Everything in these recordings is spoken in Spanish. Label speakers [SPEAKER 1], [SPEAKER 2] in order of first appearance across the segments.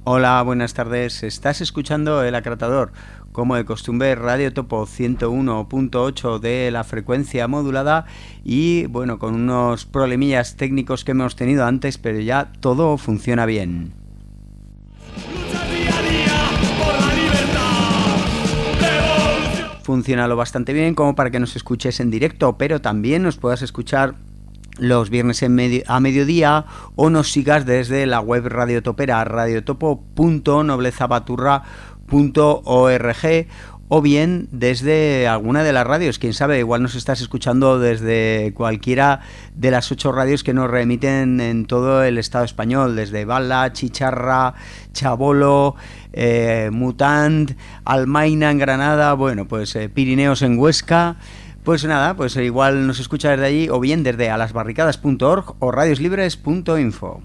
[SPEAKER 1] Hola, buenas tardes. Estás escuchando El Acratador, como de costumbre, Radio Topo 101.8 de la frecuencia modulada y, bueno, con unos problemillas técnicos que hemos tenido antes, pero ya todo funciona bien. Funciona lo bastante bien como para que nos escuches en directo, pero también nos puedas escuchar los viernes a mediodía o nos sigas desde la web radiotopera, radiotopo.noblezabaturra.org, o bien desde alguna de las radios, quién sabe, igual nos estás escuchando desde cualquiera de las 8 radios que nos remiten en todo el Estado español, desde Bala, Chicharra, Chabolo, Mutant, Almaina en Granada, bueno, pues Pirineos en Huesca. Pues nada, pues igual nos escucha desde allí o bien desde alasbarricadas.org o radioslibres.info.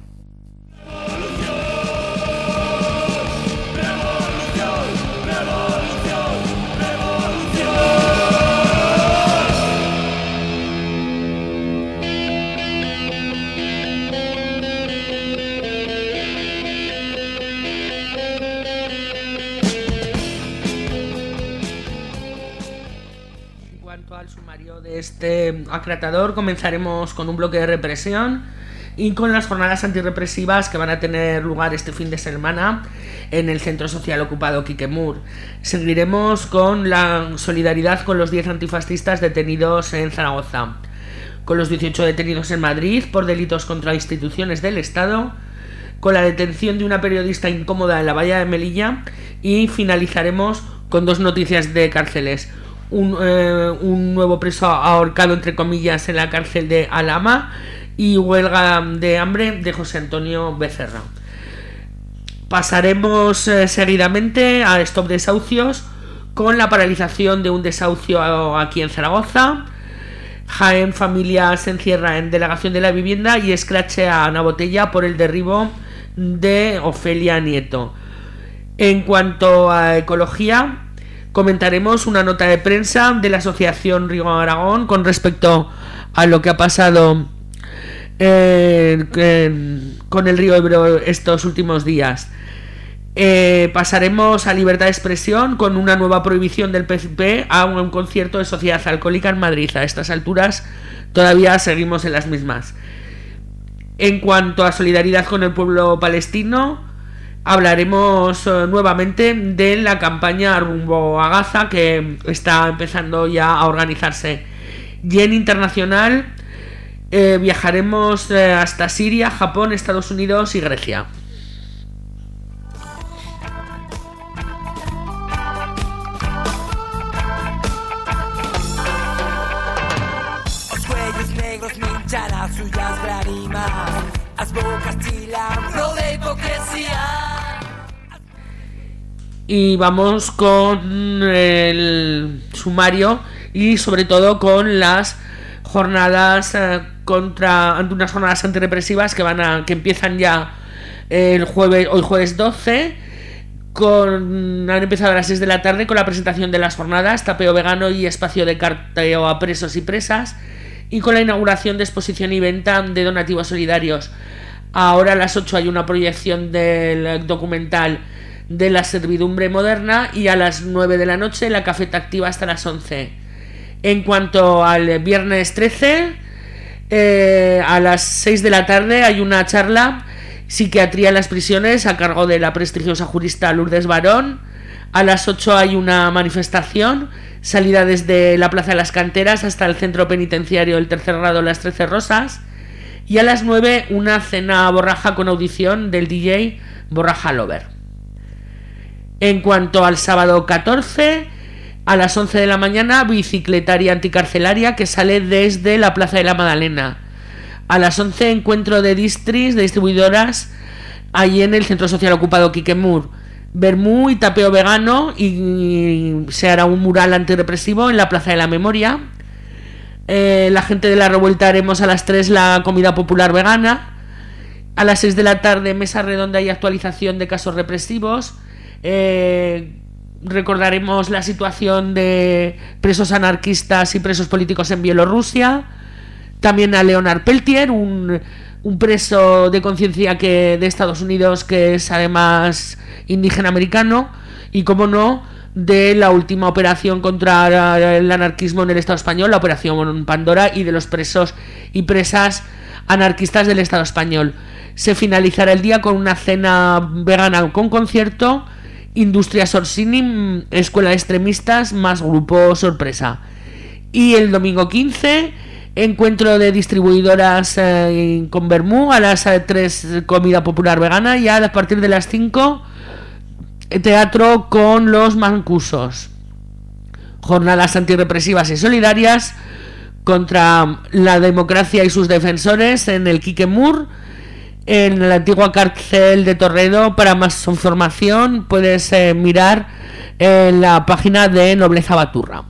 [SPEAKER 2] Este acratador comenzaremos con un bloque de represión y con las jornadas antirrepresivas que van a tener lugar este fin de semana en el Centro Social Ocupado Quiquemur. Seguiremos con la solidaridad con los 10 antifascistas detenidos en Zaragoza, con los 18 detenidos en Madrid por delitos contra instituciones del Estado, con la detención de una periodista incómoda en la valla de Melilla y finalizaremos con 2 noticias de cárceles. Un nuevo preso ahorcado entre comillas en la cárcel de Alhama y huelga de hambre de José Antonio Becerra. Pasaremos seguidamente a Stop Desahucios con la paralización de un desahucio aquí en Zaragoza. Jaén Familia se encierra en delegación de la vivienda y escrachea a una botella por el derribo de Ofelia Nieto. En cuanto a ecología, comentaremos una nota de prensa de la Asociación Río Aragón con respecto a lo que ha pasado con el río Ebro estos últimos días. Pasaremos a libertad de expresión con una nueva prohibición del PCP a un concierto de Sociedad Alcohólica en Madrid. A estas alturas todavía seguimos en las mismas. En cuanto a solidaridad con el pueblo palestino, hablaremos nuevamente de la campaña rumbo a Gaza que está empezando ya a organizarse. Y en internacional viajaremos hasta Siria, Japón, Estados Unidos y Grecia.
[SPEAKER 3] Os cuellos negros minchan as suyas lágrimas, as bocas chilan pro de hipocresía.
[SPEAKER 2] Y vamos con el sumario y sobre todo con las jornadas ante unas jornadas antirrepresivas que empiezan ya hoy jueves 12. Han empezado a las 6 de la tarde con la presentación de las jornadas, tapeo vegano y espacio de carteo a presos y presas, y con la inauguración de exposición y venta de donativos solidarios. Ahora a las 8 hay una proyección del documental de la servidumbre moderna y a las 9 de la noche la cafeta activa hasta las 11. En cuanto al viernes 13, a las 6 de la tarde hay una charla Psiquiatría en las prisiones a cargo de la prestigiosa jurista Lourdes Barón. A las 8 hay una manifestación, salida desde la Plaza de las Canteras hasta el centro penitenciario del tercer grado Las 13 Rosas. Y a las 9 una cena borraja con audición del DJ Borraja Lover. En cuanto al sábado 14, a las 11 de la mañana, bicicletaria anticarcelaria que sale desde la Plaza de la Madalena. A las 11, encuentro de distris, de distribuidoras, ahí en el Centro Social Ocupado Quiquemur. Vermú y tapeo vegano, y se hará un mural antirrepresivo en la Plaza de la Memoria. La gente de la revuelta haremos a las 3 la comida popular vegana. A las 6 de la tarde, mesa redonda y actualización de casos represivos. Recordaremos la situación de presos anarquistas y presos políticos en Bielorrusia. También a Leonard Peltier, un un preso de conciencia de Estados Unidos que es además indígena americano, y como no, de la última operación contra el anarquismo en el Estado español, la operación Pandora, y de los presos y presas anarquistas del Estado español. Se finalizará el día con una cena vegana con concierto, Industrias Orsini, escuela de extremistas, más grupo sorpresa. Y el domingo 15, encuentro de distribuidoras con vermú, a las 3 comida popular vegana, y a partir de las 5 teatro con los mancusos. Jornadas antirrepresivas y solidarias contra la democracia y sus defensores en el Quique Mur, en la antigua cárcel de Torredo. Para más información puedes mirar en la página de Nobleza Baturra.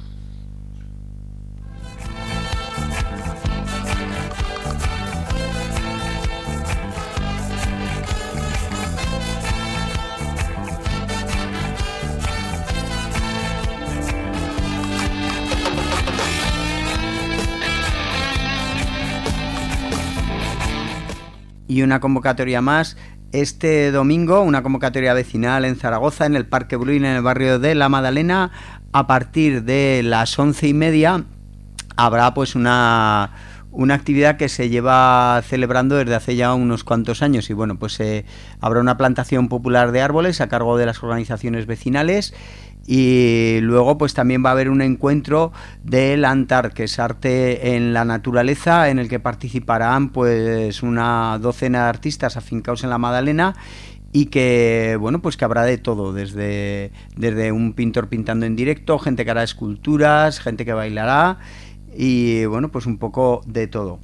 [SPEAKER 1] Y una convocatoria más este domingo, una convocatoria vecinal en Zaragoza, en el Parque Bruin, en el barrio de La Madalena. A partir de las 11:30 habrá pues una actividad que se lleva celebrando desde hace ya unos cuantos años, y bueno, pues habrá una plantación popular de árboles a cargo de las organizaciones vecinales. Y luego pues también va a haber un encuentro del ANTAR, que es arte en la naturaleza, en el que participarán pues una docena de artistas afincados en La Madalena, y que bueno, pues que habrá de todo, desde un pintor pintando en directo, gente que hará esculturas, gente que bailará, y bueno, pues un poco de todo.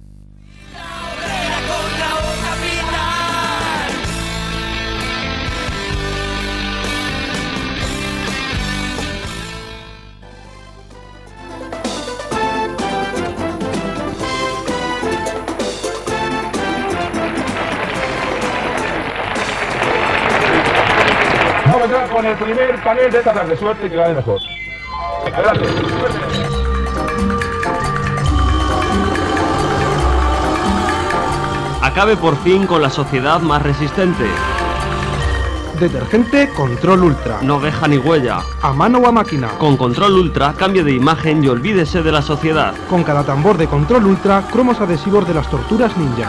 [SPEAKER 4] Con el primer panel de esta tarde, suerte, que gane mejor. Adelante.
[SPEAKER 5] Acabe por fin con la sociedad más resistente.
[SPEAKER 6] Detergente Control Ultra.
[SPEAKER 5] No deja ni huella.
[SPEAKER 6] A mano o a máquina.
[SPEAKER 5] Con Control Ultra cambie de imagen y olvídese de la sociedad.
[SPEAKER 6] Con cada tambor de Control Ultra, cromos adhesivos de las torturas ninja.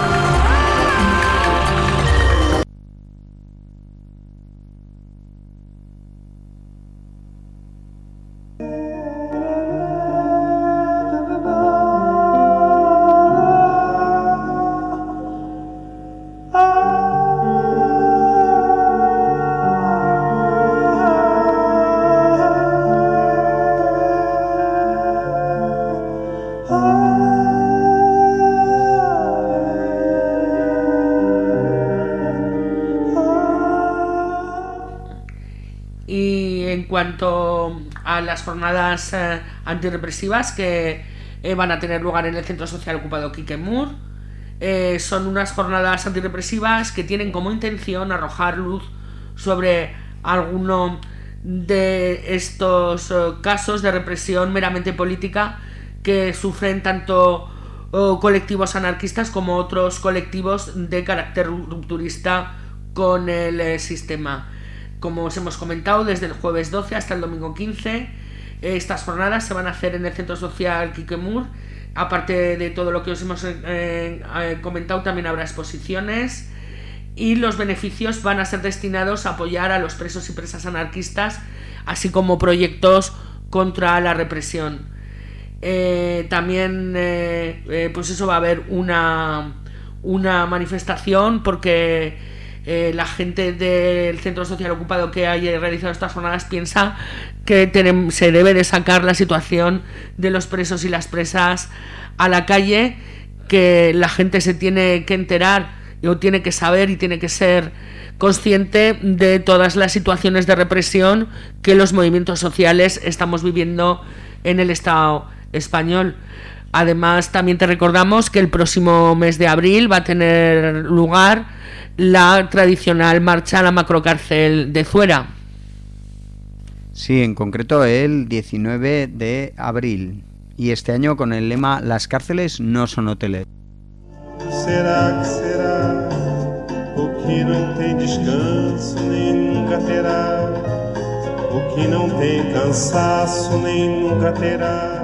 [SPEAKER 2] En cuanto a las jornadas antirrepresivas que van a tener lugar en el Centro Social Ocupado Quique Mur, son unas jornadas antirrepresivas que tienen como intención arrojar luz sobre alguno de estos casos de represión meramente política que sufren tanto colectivos anarquistas como otros colectivos de carácter rupturista con el sistema. Como os hemos comentado, desde el jueves 12 hasta el domingo 15, estas jornadas se van a hacer en el Centro Social Quique Mur. Aparte de todo lo que os hemos comentado, también habrá exposiciones, y los beneficios van a ser destinados a apoyar a los presos y presas anarquistas, así como proyectos contra la represión. También pues eso, va a haber una manifestación, porque la gente del Centro Social Ocupado que haya realizado estas jornadas piensa que se debe de sacar la situación de los presos y las presas a la calle, que la gente se tiene que enterar o tiene que saber y tiene que ser consciente de todas las situaciones de represión que los movimientos sociales estamos viviendo en el Estado español. Además, también te recordamos que el próximo mes de abril va a tener lugar la tradicional marcha a la macrocárcel de Zuera.
[SPEAKER 1] Sí, en concreto el 19 de abril. Y este año con el lema "Las cárceles no son hoteles".
[SPEAKER 7] será que será? O que não tem descanso nem nunca terá, o que não tem cansaço nem nunca terá.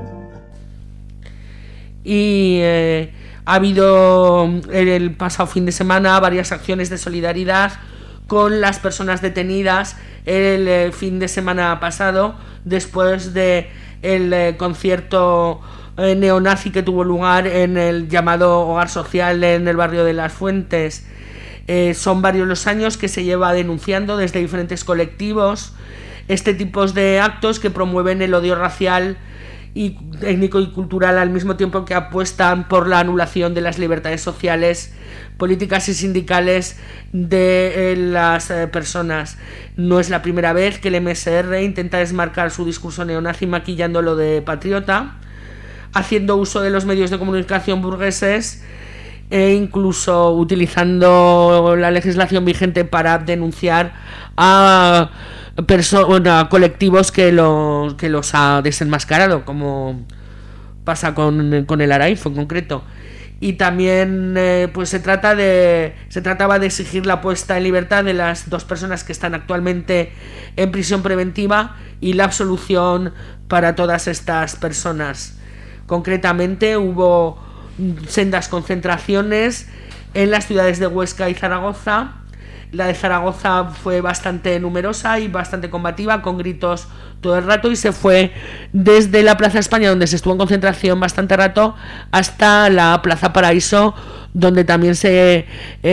[SPEAKER 2] Y ha habido el pasado fin de semana varias acciones de solidaridad con las personas detenidas el fin de semana pasado, después de el concierto neonazi que tuvo lugar en el llamado Hogar Social en el barrio de Las Fuentes. Son varios los años que se lleva denunciando desde diferentes colectivos este tipo de actos que promueven el odio racial y étnico y cultural, al mismo tiempo que apuestan por la anulación de las libertades sociales, políticas y sindicales de las personas. No es la primera vez que el MSR intenta desmarcar su discurso neonazi maquillándolo de patriota, haciendo uso de los medios de comunicación burgueses e incluso utilizando la legislación vigente para denunciar a colectivos que los ha desenmascarado, como pasa con el Araifo en concreto. Y también pues se trataba de exigir la puesta en libertad de las 2 personas que están actualmente en prisión preventiva y la absolución para todas estas personas. Concretamente hubo sendas concentraciones en las ciudades de Huesca y Zaragoza. La de Zaragoza fue bastante numerosa y bastante combativa, con gritos todo el rato, y se fue desde la Plaza España, donde se estuvo en concentración bastante rato, hasta la Plaza Paraíso, donde también se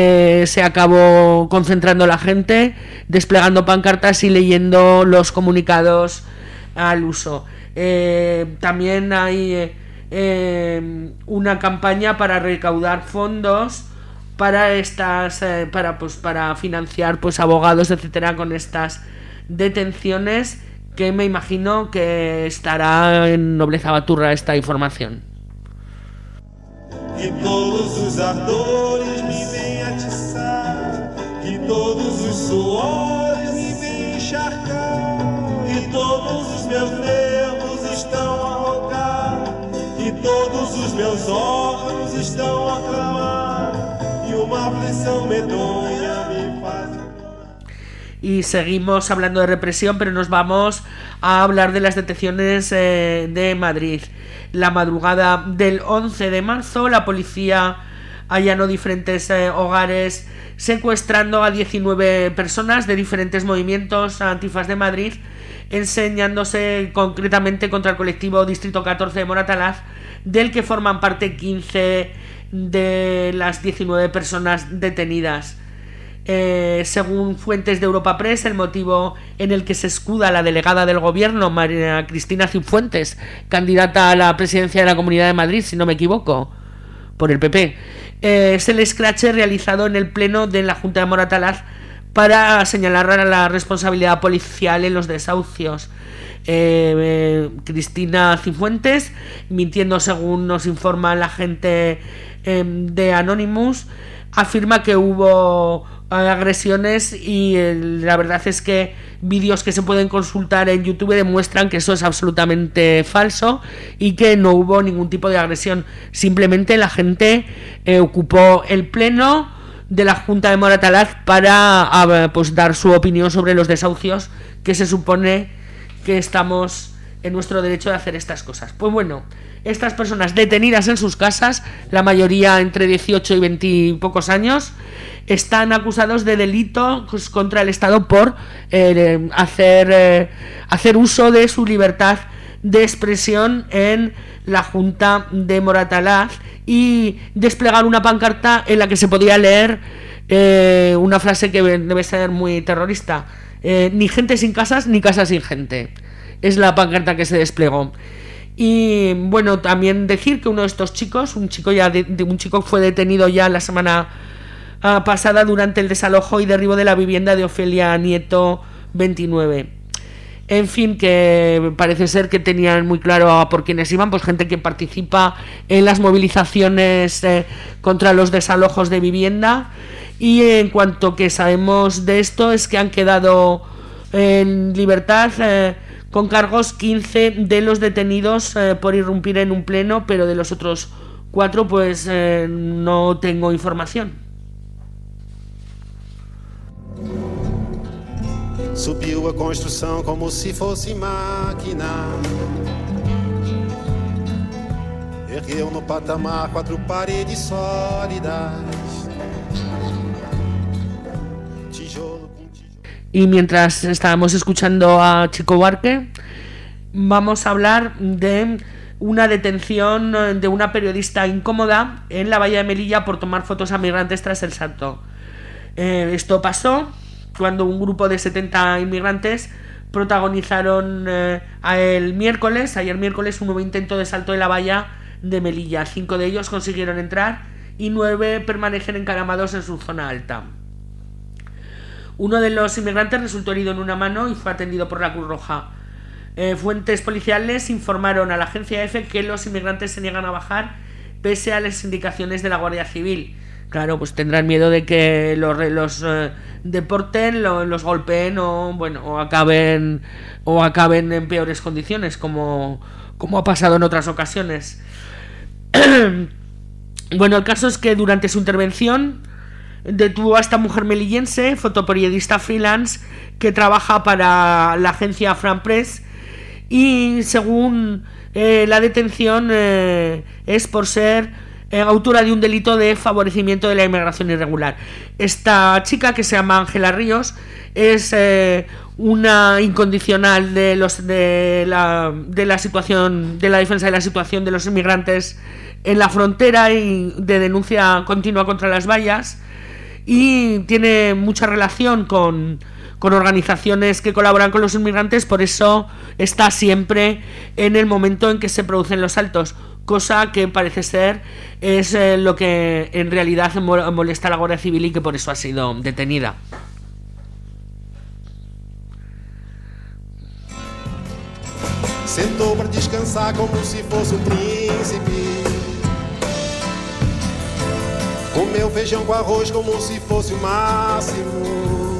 [SPEAKER 2] acabó concentrando la gente, desplegando pancartas y leyendo los comunicados al uso. También hay una campaña para recaudar fondos para para financiar pues abogados, etcétera, con estas detenciones, que me imagino que estará en Nobleza Baturra esta información.
[SPEAKER 7] Que todos os ardores me vêm atiçar, que todos os suores me vêm encharcar, que todos os meus nervos estão a rogar, que todos os meus órgãos estão a clamar.
[SPEAKER 2] Y seguimos hablando de represión, pero nos vamos a hablar de las detenciones de Madrid. La madrugada del 11 de marzo, la policía allanó diferentes hogares, secuestrando a 19 personas de diferentes movimientos antifas de Madrid, enseñándose concretamente contra el colectivo Distrito 14 de Moratalaz, del que forman parte 15 de las 19 personas detenidas. Según fuentes de Europa Press, el motivo en el que se escuda la delegada del gobierno, María Cristina Cifuentes, candidata a la presidencia de la Comunidad de Madrid, si no me equivoco, por el PP, es el escrache realizado en el pleno de la Junta de Moratalaz para señalar la responsabilidad policial en los desahucios. Cristina Cifuentes, mintiendo según nos informa la gente de Anonymous, afirma que hubo agresiones, y la verdad es que vídeos que se pueden consultar en YouTube demuestran que eso es absolutamente falso y que no hubo ningún tipo de agresión. Simplemente la gente ocupó el pleno de la Junta de Moratalaz para pues dar su opinión sobre los desahucios, que se supone que estamos en nuestro derecho de hacer estas cosas. Pues bueno, estas personas detenidas en sus casas, la mayoría entre 18 y 20 y pocos años, están acusados de delito contra el Estado por hacer uso de su libertad de expresión en la Junta de Moratalaz y desplegar una pancarta en la que se podía leer una frase que debe ser muy terrorista: ni gente sin casas, ni casas sin gente. Es la pancarta que se desplegó. Y bueno, también decir que uno de estos chicos, un chico fue detenido ya la semana pasada durante el desalojo y derribo de la vivienda de Ofelia Nieto 29. En fin, que parece ser que tenían muy claro a por quiénes iban, pues gente que participa en las movilizaciones contra los desalojos de vivienda. Y en cuanto que sabemos de esto es que han quedado en libertad con cargos 15 de los detenidos por irrumpir en un pleno, pero de los otros 4 pues no tengo información.
[SPEAKER 8] Subiu a construção como se fosse máquina. Ergueu no patamar 4 paredes sólidas. Tijolo com tijolo.
[SPEAKER 2] Y mientras estábamos escuchando a Chico Buarque, vamos a hablar de una detención de una periodista incómoda en la Bahía de Melilla por tomar fotos a migrantes tras el salto. Esto pasó cuando un grupo de 70 inmigrantes protagonizaron ayer miércoles, un nuevo intento de salto de la valla de Melilla. 5 de ellos consiguieron entrar y 9 permanecen encaramados en su zona alta. Uno de los inmigrantes resultó herido en una mano y fue atendido por la Cruz Roja. Fuentes policiales informaron a la agencia EFE que los inmigrantes se niegan a bajar pese a las indicaciones de la Guardia Civil. Claro, pues tendrán miedo de que los deporten, los golpeen o acaben en peores condiciones, como ha pasado en otras ocasiones. Bueno, el caso es que durante su intervención detuvo a esta mujer melillense, fotoperiodista freelance, que trabaja para la agencia Fran Press, y según la detención es por ser autora de un delito de favorecimiento de la inmigración irregular. Esta chica, que se llama Ángela Ríos, es una incondicional de la situación, de la defensa de la situación de los inmigrantes en la frontera y de denuncia continua contra las vallas, y tiene mucha relación con organizaciones que colaboran con los inmigrantes. Por eso está siempre en el momento en que se producen los saltos, cosa que parece ser es lo que en realidad molesta a la Guardia Civil y que por eso ha sido detenida.
[SPEAKER 8] Sentou para descansar como se fosse príncipe. Comeu feijão com arroz como se fosse máximo.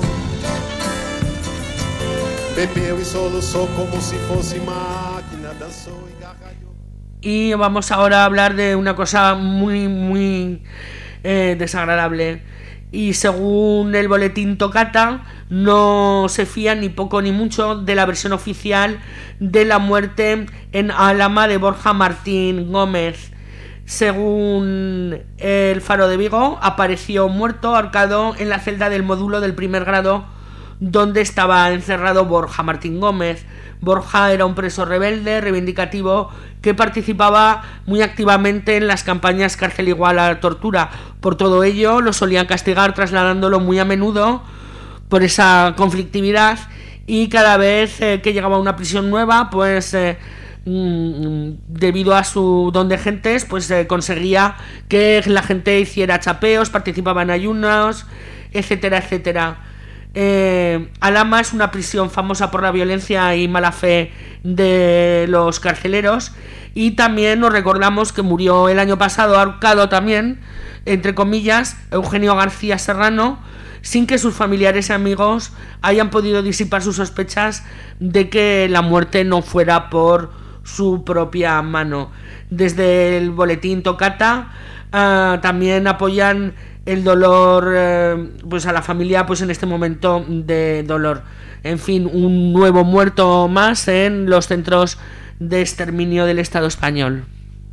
[SPEAKER 8] Bebeu y soluçou como si fosse máquina, danzó y gargalhó.
[SPEAKER 2] Y vamos ahora a hablar de una cosa muy desagradable. Y según el boletín Tocata, no se fía ni poco ni mucho de la versión oficial de la muerte en Álama de Borja Martín Gómez. Según el Faro de Vigo, apareció muerto ahorcado en la celda del módulo del primer grado donde estaba encerrado Borja Martín Gómez. Borja era un preso rebelde, reivindicativo, que participaba muy activamente en las campañas cárcel igual a la tortura. Por todo ello, lo solían castigar trasladándolo muy a menudo por esa conflictividad, y cada vez que llegaba a una prisión nueva, pues debido a su don de gentes, pues conseguía que la gente hiciera chapeos, participaba en ayunos, etcétera, etcétera. Álama es una prisión famosa por la violencia y mala fe de los carceleros, y también nos recordamos que murió el año pasado ahorcado también, entre comillas, Eugenio García Serrano, sin que sus familiares y amigos hayan podido disipar sus sospechas de que la muerte no fuera por su propia mano. Desde el boletín Tocata también apoyan el dolor pues a la familia, pues en este momento de dolor. En fin, un nuevo muerto más en los centros de exterminio del Estado español.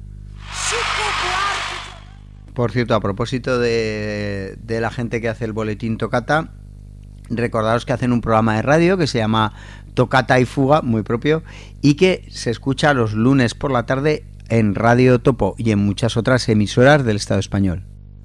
[SPEAKER 1] Por cierto, a propósito de la gente que hace el boletín Tocata, recordaros que hacen un programa de radio que se llama Tocata y Fuga, muy propio, y que se escucha los lunes por la tarde en Radio Topo y en muchas otras emisoras del Estado español.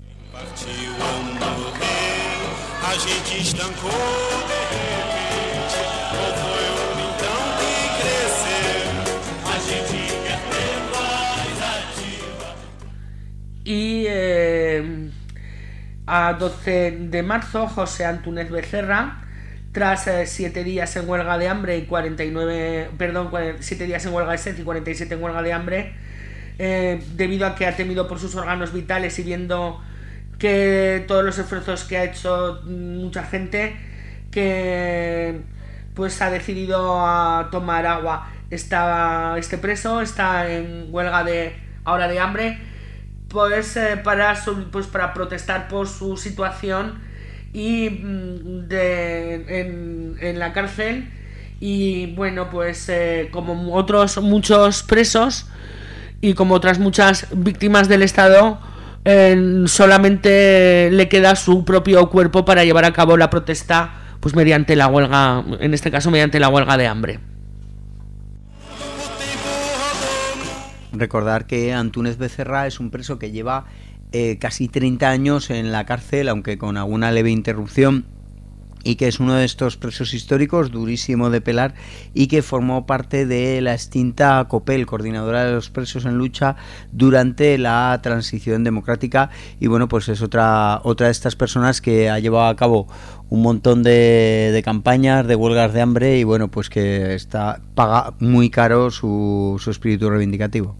[SPEAKER 2] Y a 12 de marzo, José Antúnez Becerra, tras 7 días en huelga de hambre y 7 días en huelga de sed y 47 en huelga de hambre, debido a que ha temido por sus órganos vitales y viendo que todos los esfuerzos que ha hecho mucha gente, que pues ha decidido a tomar agua. Este preso está en huelga de hambre pues para protestar por su situación y en la cárcel. Y bueno, pues como otros muchos presos y como otras muchas víctimas del Estado, solamente le queda su propio cuerpo para llevar a cabo la protesta, pues mediante la huelga, en este caso mediante la huelga de hambre.
[SPEAKER 1] Recordar que Antúnez Becerra es un preso que lleva casi 30 años en la cárcel, aunque con alguna leve interrupción, y que es uno de estos presos históricos, durísimo de pelar, y que formó parte de la extinta COPEL, Coordinadora de los Presos en Lucha, durante la transición democrática. Y bueno, pues es otra de estas personas que ha llevado a cabo un montón de campañas, de huelgas de hambre, y bueno, pues que paga muy caro su espíritu reivindicativo.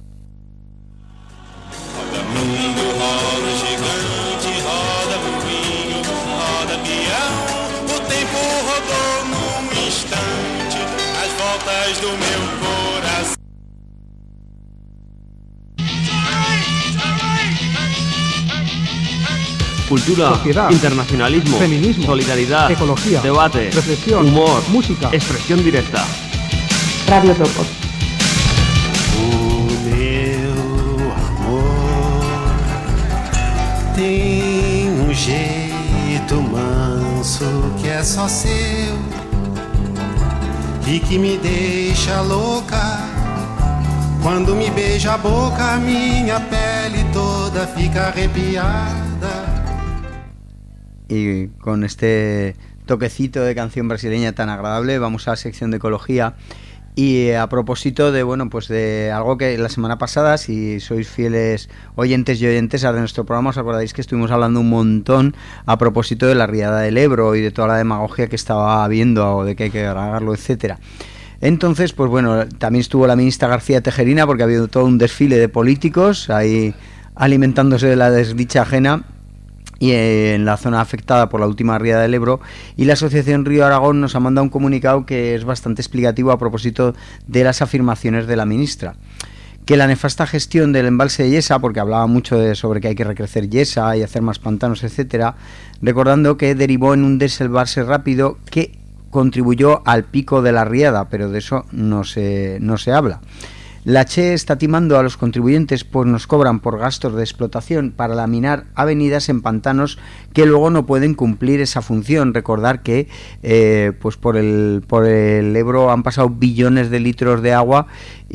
[SPEAKER 5] Cultura,
[SPEAKER 6] sociedad,
[SPEAKER 5] internacionalismo,
[SPEAKER 6] feminismo,
[SPEAKER 5] solidaridad,
[SPEAKER 6] ecología,
[SPEAKER 5] debate,
[SPEAKER 6] reflexión,
[SPEAKER 5] humor,
[SPEAKER 6] música,
[SPEAKER 5] expresión directa.
[SPEAKER 9] Radio Topos.
[SPEAKER 8] O meu amor tem jeito manso que é só seu e que me deixa louca. Quando me beija a boca, minha pele toda fica arrepiada.
[SPEAKER 1] Y con este toquecito de canción brasileña tan agradable vamos a la sección de ecología. Y a propósito de, bueno, pues de algo que la semana pasada, si sois fieles oyentes y oyentesas de nuestro programa, os acordáis que estuvimos hablando un montón a propósito de la riada del Ebro y de toda la demagogia que estaba habiendo, o de que hay que grabarlo, etcétera. Entonces, pues bueno, también estuvo la ministra García Tejerina, porque ha habido todo un desfile de políticos ahí alimentándose de la desdicha ajena, y en la zona afectada por la última riada del Ebro, y la Asociación Río Aragón nos ha mandado un comunicado que es bastante explicativo a propósito de las afirmaciones de la ministra. Que la nefasta gestión del embalse de Yesa, porque hablaba mucho sobre que hay que recrecer Yesa y hacer más pantanos, etcétera, recordando que derivó en un desembalse rápido que contribuyó al pico de la riada, pero de eso no se habla. La Che está timando a los contribuyentes, pues nos cobran por gastos de explotación para laminar avenidas en pantanos que luego no pueden cumplir esa función. Recordar que pues por el Ebro han pasado billones de litros de agua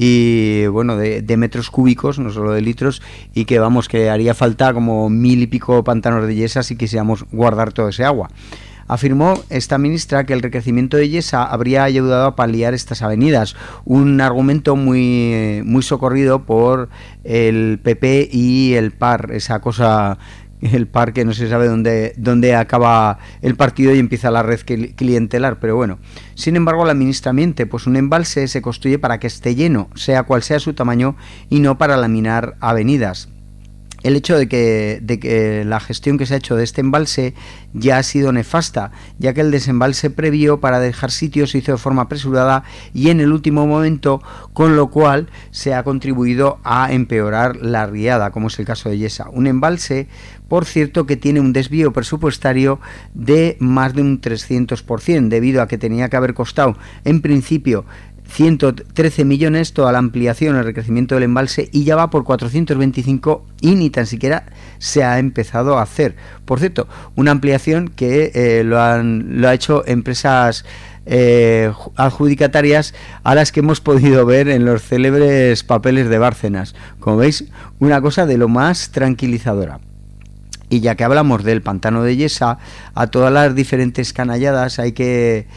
[SPEAKER 1] y bueno, de metros cúbicos, no solo de litros, y que vamos, que haría falta como 1000 y pico pantanos de Yesa si quisiéramos guardar todo ese agua. Afirmó esta ministra que el recrecimiento de Yesa habría ayudado a paliar estas avenidas, un argumento muy socorrido por el PP y el PAR, esa cosa, el PAR que no se sabe dónde acaba el partido y empieza la red clientelar, pero bueno. Sin embargo, la ministra miente, pues un embalse se construye para que esté lleno, sea cual sea su tamaño, y no para laminar avenidas. El hecho de que la gestión que se ha hecho de este embalse ya ha sido nefasta, ya que el desembalse previo para dejar sitio se hizo de forma apresurada y en el último momento, con lo cual se ha contribuido a empeorar la riada, como es el caso de Yesa. Un embalse, por cierto, que tiene un desvío presupuestario de más de un 300%, debido a que tenía que haber costado, en principio, 113 millones toda la ampliación, el recrecimiento del embalse, y ya va por 425 y ni tan siquiera se ha empezado a hacer. Por cierto, una ampliación que lo ha hecho empresas adjudicatarias a las que hemos podido ver en los célebres papeles de Bárcenas. Como veis, una cosa de lo más tranquilizadora. Y ya que hablamos del pantano de Yesa, a todas las diferentes canalladas hay que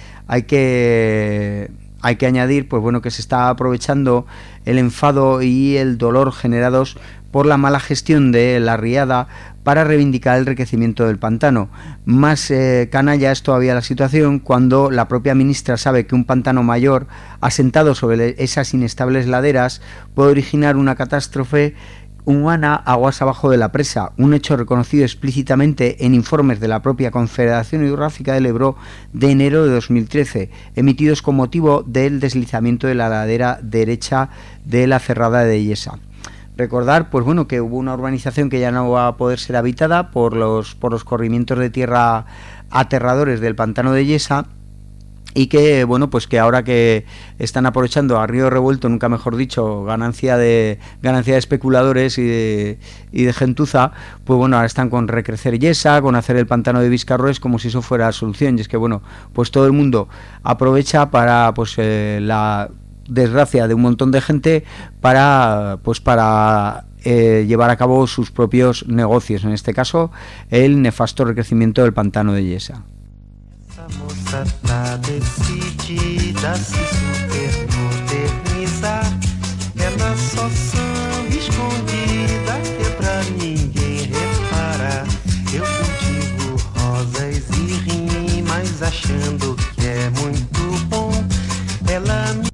[SPEAKER 1] añadir, pues bueno, que se está aprovechando el enfado y el dolor generados por la mala gestión de la riada para reivindicar el enriquecimiento del pantano. Más canalla es todavía la situación cuando la propia ministra sabe que un pantano mayor, asentado sobre esas inestables laderas, puede originar una catástrofe humana aguas abajo de la presa, un hecho reconocido explícitamente en informes de la propia Confederación Hidrográfica del Ebro de enero de 2013, emitidos con motivo del deslizamiento de la ladera derecha de la cerrada de Yesa. Recordar, pues bueno, que hubo una urbanización que ya no va a poder ser habitada por los corrimientos de tierra aterradores del pantano de Yesa, y que bueno, pues que ahora que están aprovechando a río revuelto, nunca mejor dicho, ganancia de especuladores y de gentuza, pues bueno, ahora están con recrecer Yesa, con hacer el pantano de Viscarroes como si eso fuera la solución. Y es que bueno, pues todo el mundo aprovecha para pues la desgracia de un montón de gente para llevar a cabo sus propios negocios, en este caso el nefasto recrecimiento del pantano de Yesa.
[SPEAKER 10] Moça tá decidida a se supermodernizar. Ela só samba escondida que pra ninguém reparar. Eu cultivo rosas e rimas achando que é muito bom. Ela me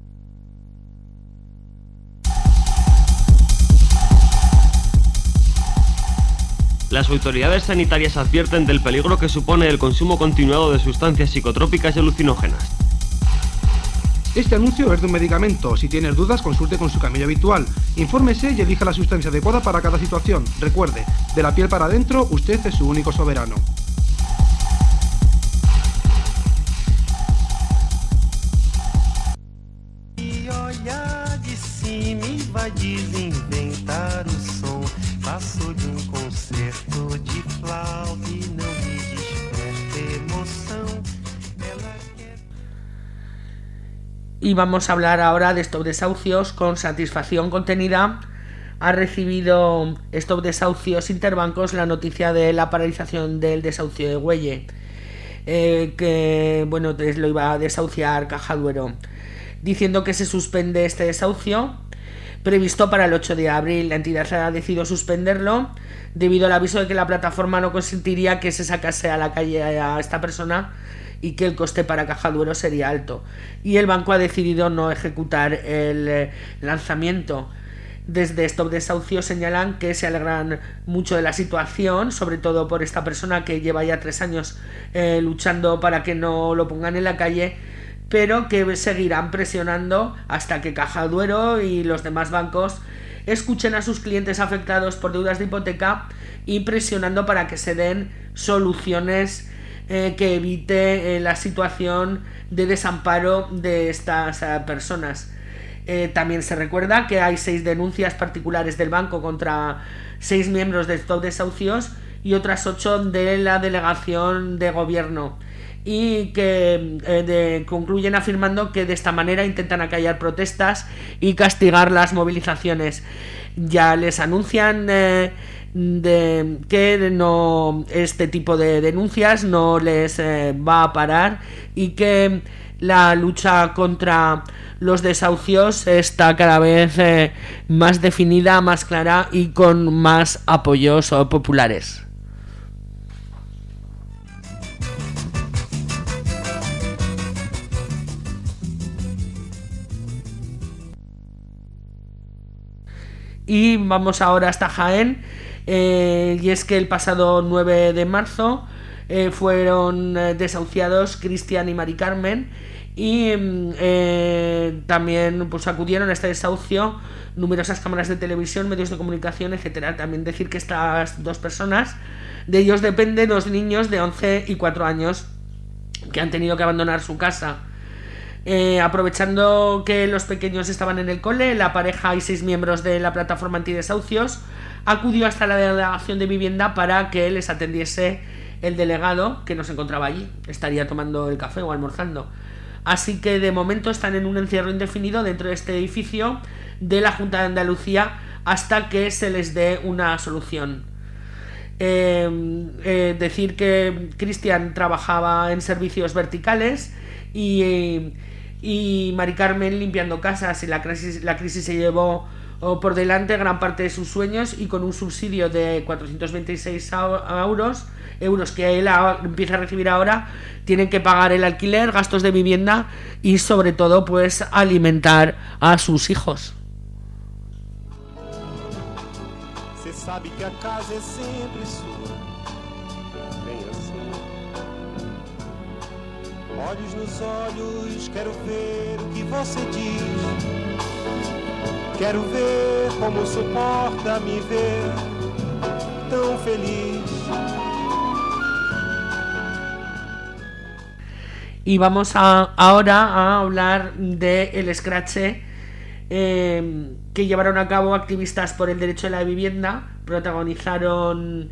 [SPEAKER 5] Las autoridades sanitarias advierten del peligro que supone el consumo continuado de sustancias psicotrópicas y alucinógenas.
[SPEAKER 6] Este anuncio es de un medicamento. Si tienes dudas, consulte con su camello habitual. Infórmese y elija la sustancia adecuada para cada situación. Recuerde, de la piel para adentro, usted es su único soberano.
[SPEAKER 10] E olhar de cima e vai desinventar o som. Passo de concerto de flauta e não me desperta emoção.
[SPEAKER 2] Y vamos a hablar ahora de Stop Desahucios. Con satisfacción contenida ha recibido Stop Desahucios Interbancos la noticia de la paralización del desahucio de Güelle, que bueno, lo iba a desahuciar Caja Duero, diciendo que se suspende este desahucio previsto para el 8 de abril. La entidad ha decidido suspenderlo debido al aviso de que la plataforma no consentiría que se sacase a la calle a esta persona y que el coste para Caja Duero sería alto, y el banco ha decidido no ejecutar el lanzamiento. Desde Stop Desahucios señalan que se alegran mucho de la situación, sobre todo por esta persona que lleva ya 3 años luchando para que no lo pongan en la calle, pero que seguirán presionando hasta que Caja Duero y los demás bancos escuchen a sus clientes afectados por deudas de hipoteca y presionando para que se den soluciones que evite la situación de desamparo de estas personas. También se recuerda que hay 6 denuncias particulares del banco contra 6 miembros de Stop Desahucios y otras 8 de la delegación de gobierno, y que concluyen afirmando que de esta manera intentan acallar protestas y castigar las movilizaciones. Ya les anuncian que no, este tipo de denuncias no les va a parar, y que la lucha contra los desahucios está cada vez más definida, más clara y con más apoyos populares. Y vamos ahora hasta Jaén, y es que el pasado 9 de marzo fueron desahuciados Cristian y Mari Carmen, y también pues acudieron a este desahucio numerosas cámaras de televisión, medios de comunicación, etcétera. También decir que estas 2 personas, de ellos dependen 2 niños de 11 y 4 años que han tenido que abandonar su casa. Aprovechando que los pequeños estaban en el cole, la pareja y 6 miembros de la plataforma antidesahucios acudió hasta la delegación de vivienda para que les atendiese el delegado, que no se encontraba allí, estaría tomando el café o almorzando. Así que de momento están en un encierro indefinido dentro de este edificio de la Junta de Andalucía hasta que se les dé una solución. Decir que Cristian trabajaba en servicios verticales y Mari Carmen limpiando casas, y la crisis se llevó por delante gran parte de sus sueños, y con un subsidio de 426 euros que él empieza a recibir ahora, tienen que pagar el alquiler, gastos de vivienda y sobre todo pues alimentar a sus hijos.
[SPEAKER 8] Você sabe que a casa é sempre sua. Bem assim. Olhos nos olhos, quero ver o que você diz. Quero ver como suporta me ver tão feliz.
[SPEAKER 2] Y vamos ahora a hablar del escrache que llevaron a cabo activistas por el derecho a la vivienda. Protagonizaron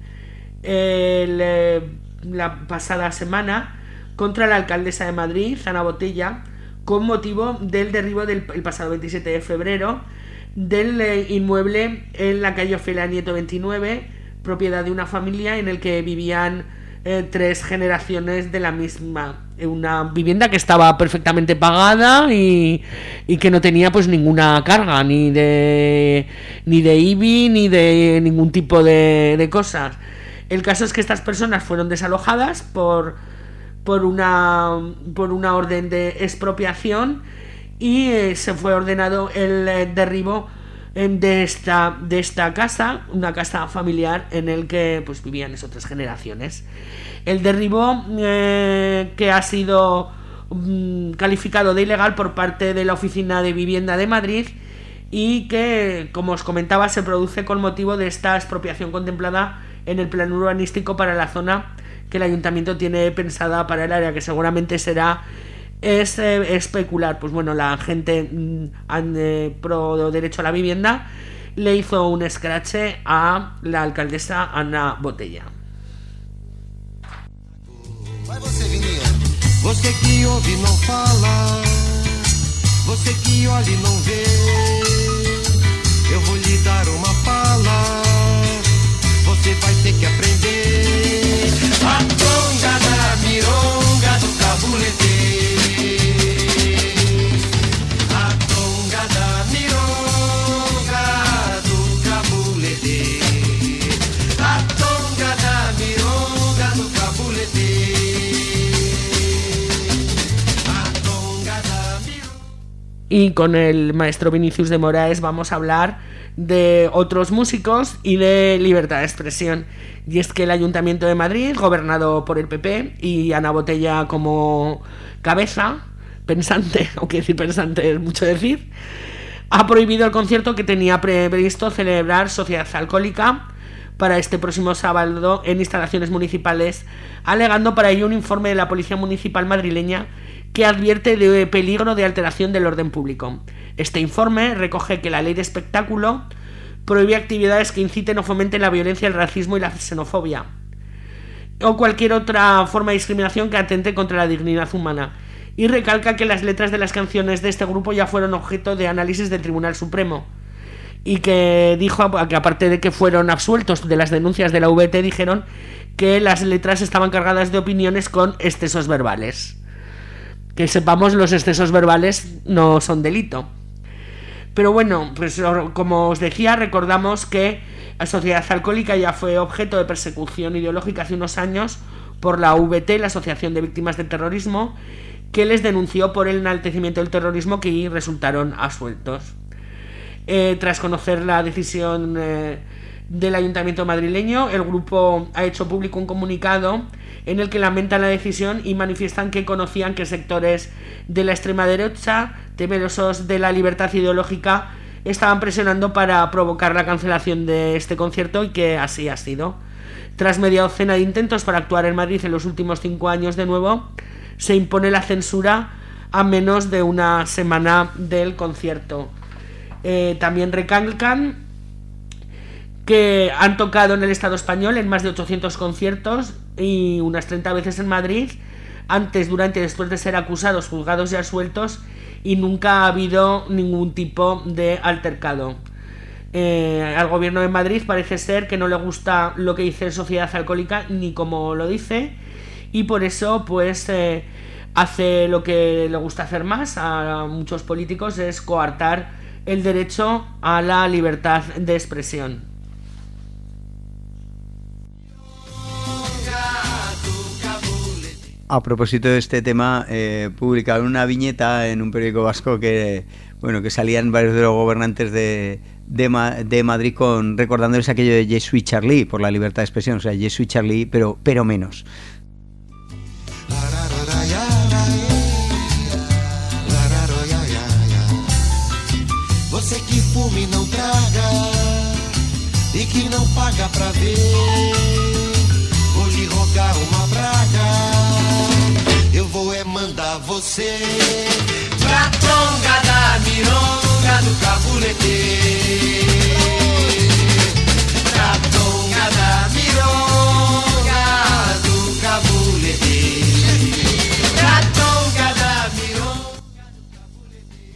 [SPEAKER 2] la pasada semana contra la alcaldesa de Madrid, Ana Botella, con motivo del derribo el pasado 27 de febrero del inmueble en la calle Ofelia Nieto 29, propiedad de una familia en el que vivían 3 generaciones de la misma. Una vivienda que estaba perfectamente pagada y que no tenía pues ninguna carga, ni de IBI, ni de ningún tipo de cosas. El caso es que estas personas fueron desalojadas por una orden de expropiación y se fue ordenado el derribo de esta casa, una casa familiar en el que pues vivían esas 3 generaciones. El derribo que ha sido calificado de ilegal por parte de la Oficina de Vivienda de Madrid y que, como os comentaba, se produce con motivo de esta expropiación contemplada en el plan urbanístico para la zona que el ayuntamiento tiene pensada para el área, que seguramente será especular. Pues bueno, la gente pro derecho a la vivienda le hizo un escrache a la alcaldesa Ana Botella.
[SPEAKER 10] Vai você, Vininha. Você que ouve não fala, você que olha e não vê. Eu vou lhe dar uma pala, você vai ter que aprender. A tonga da mironga do cabulete. A tonga da mironga do cabulete. A tonga da mironga do cabulete.
[SPEAKER 2] Y con el maestro Vinicius de Moraes vamos a hablar de otros músicos y de libertad de expresión. Y es que el Ayuntamiento de Madrid, gobernado por el PP y Ana Botella como cabeza pensante, aunque decir pensante es mucho decir, ha prohibido el concierto que tenía previsto celebrar Sociedad Alcohólica para este próximo sábado en instalaciones municipales, alegando para ello un informe de la Policía Municipal madrileña que advierte de peligro de alteración del orden público. Este informe recoge que la ley de espectáculo prohíbe actividades que inciten o fomenten la violencia, el racismo y la xenofobia, o cualquier otra forma de discriminación que atente contra la dignidad humana, y recalca que las letras de las canciones de este grupo ya fueron objeto de análisis del Tribunal Supremo, y que dijo que, aparte de que fueron absueltos de las denuncias de la VT, dijeron que las letras estaban cargadas de opiniones con excesos verbales. Que sepamos, los excesos verbales no son delito. Pero bueno, pues como os decía, recordamos que la Sociedad Alcohólica ya fue objeto de persecución ideológica hace unos años por la VT, la Asociación de Víctimas del Terrorismo, que les denunció por el enaltecimiento del terrorismo, que resultaron absueltos. Tras conocer la decisión del Ayuntamiento madrileño, el grupo ha hecho público un comunicado en el que lamentan la decisión y manifiestan que conocían que sectores de la extrema derecha, temerosos de la libertad ideológica, estaban presionando para provocar la cancelación de este concierto, y que así ha sido. Tras media docena de intentos para actuar en Madrid en los últimos 5 años, de nuevo se impone la censura a menos de una semana del concierto. También recalcan que han tocado en el Estado español en más de 800 conciertos y unas 30 veces en Madrid, antes, durante y después de ser acusados, juzgados y absueltos, y nunca ha habido ningún tipo de altercado. Al gobierno de Madrid parece ser que no le gusta lo que dice Sociedad Alcohólica ni cómo lo dice, y por eso pues hace lo que le gusta hacer más a muchos políticos, es coartar el derecho a la libertad de expresión.
[SPEAKER 1] A propósito de este tema, publicaron una viñeta en un periódico vasco que salían varios de los gobernantes de Madrid recordándoles aquello de Je suis Charlie por la libertad de expresión, o sea, Je suis Charlie, pero menos.
[SPEAKER 10] Você que fuma e paga pra ver. Vou lhe rogar uma praga. Eu vou é mandar você pra Tonga da Mironga do Cabulete. Pra Tonga da Mironga do Cabulete. Pra Tonga da Mironga do Cabulete.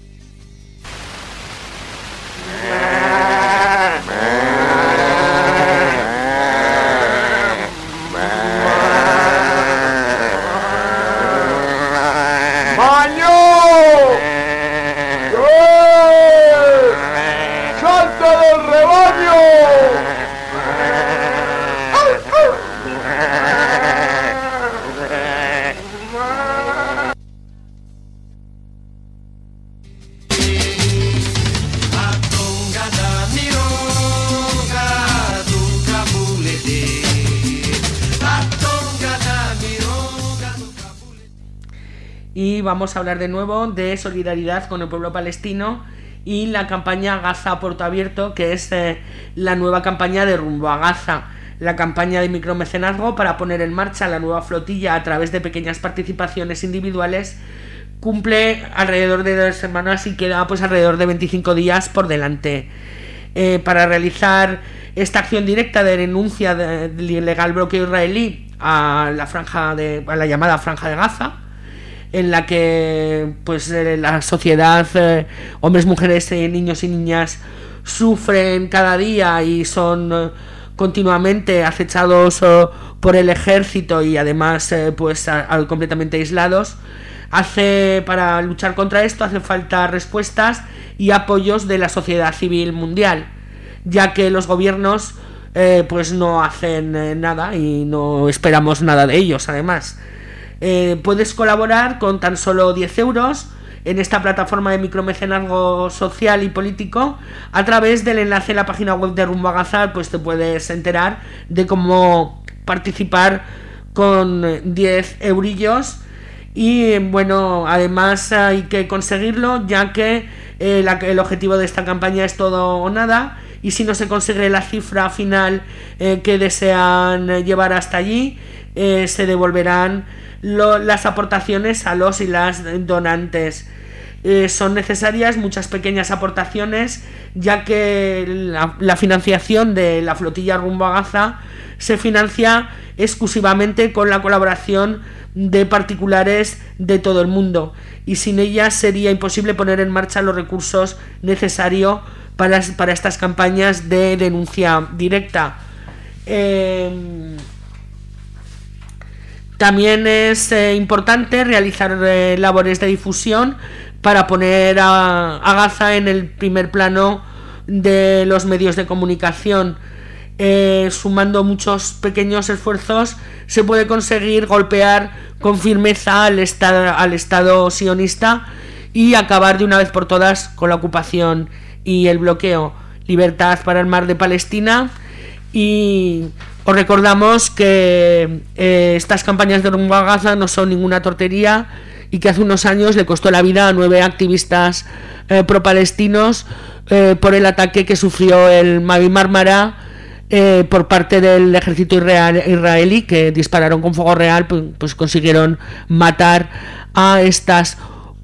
[SPEAKER 2] Y vamos a hablar de nuevo de solidaridad con el pueblo palestino y la campaña Gaza a Puerto Abierto, que es la nueva campaña de Rumbo a Gaza, la campaña de micromecenazgo para poner en marcha la nueva flotilla a través de pequeñas participaciones individuales. Cumple alrededor de 2 semanas y queda pues alrededor de 25 días por delante. Para realizar esta acción directa de denuncia del ilegal bloqueo israelí a la llamada Franja de Gaza, en la que pues la sociedad, hombres, mujeres, niños y niñas sufren cada día y son continuamente acechados por el ejército y además completamente aislados. Para luchar contra esto hace falta respuestas y apoyos de la sociedad civil mundial, ya que los gobiernos pues no hacen nada y no esperamos nada de ellos. Además, puedes colaborar con tan solo 10 euros en esta plataforma de micromecenazgo social y político. A través del enlace en la página web de Rumbo a Gaza pues te puedes enterar de cómo participar con 10 eurillos. Y bueno, además hay que conseguirlo, ya que el objetivo de esta campaña es todo o nada, y si no se consigue la cifra final que desean llevar hasta allí, se devolverán las aportaciones a los y las donantes. Son necesarias muchas pequeñas aportaciones, ya que la financiación de la flotilla Rumbo a Gaza se financia exclusivamente con la colaboración de particulares de todo el mundo, y sin ellas sería imposible poner en marcha los recursos necesarios para estas campañas de denuncia directa. También es importante realizar labores de difusión para poner a Gaza en el primer plano de los medios de comunicación. Sumando muchos pequeños esfuerzos se puede conseguir golpear con firmeza al Estado sionista y acabar de una vez por todas con la ocupación y el bloqueo. Libertad para el mar de Palestina. Y os recordamos que estas campañas de Rumbo a Gaza no son ninguna tontería, y que hace unos años le costó la vida a 9 activistas pro-palestinos por el ataque que sufrió el Mavi Marmara por parte del ejército israelí, que dispararon con fuego real, pues consiguieron matar a estas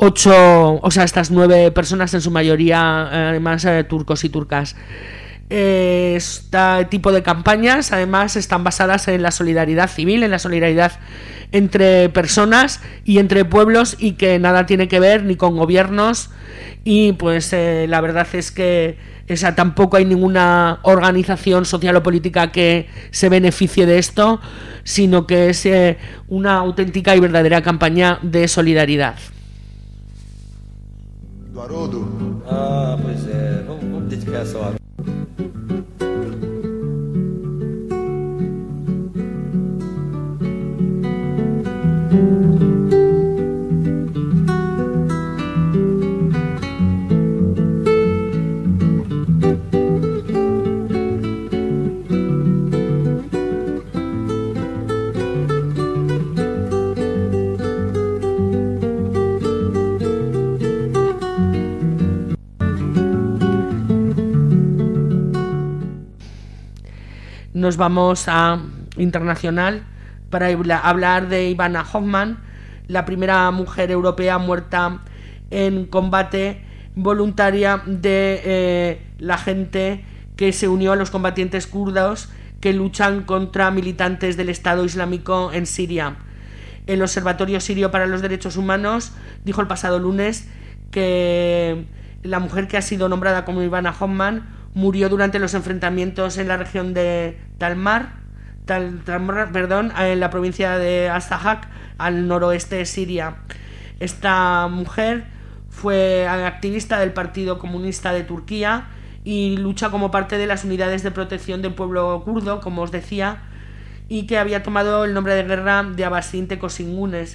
[SPEAKER 2] 9 personas, en su mayoría además turcos y turcas. Este tipo de campañas además están basadas en la solidaridad civil, en la solidaridad entre personas y entre pueblos, y que nada tiene que ver ni con gobiernos, y pues la verdad es que tampoco hay ninguna organización social o política que se beneficie de esto, sino que es una auténtica y verdadera campaña de solidaridad.
[SPEAKER 11] Do Haroldo? Ah, pois é, vamos dedicar essa hora.
[SPEAKER 2] nos vamos a internacional para hablar de Ivana Hoffman, la primera mujer europea muerta en combate voluntaria de la gente que se unió a los combatientes kurdos que luchan contra militantes del Estado Islámico en Siria. El Observatorio Sirio para los Derechos Humanos dijo el pasado lunes que la mujer que ha sido nombrada como Ivana Hoffman murió durante los enfrentamientos en la región de Talmar, en la provincia de Astahak, al noroeste de Siria. Esta mujer fue activista del Partido Comunista de Turquía y lucha como parte de las unidades de protección del pueblo kurdo, como os decía, y que había tomado el nombre de guerra de Abasin Tekosingunes.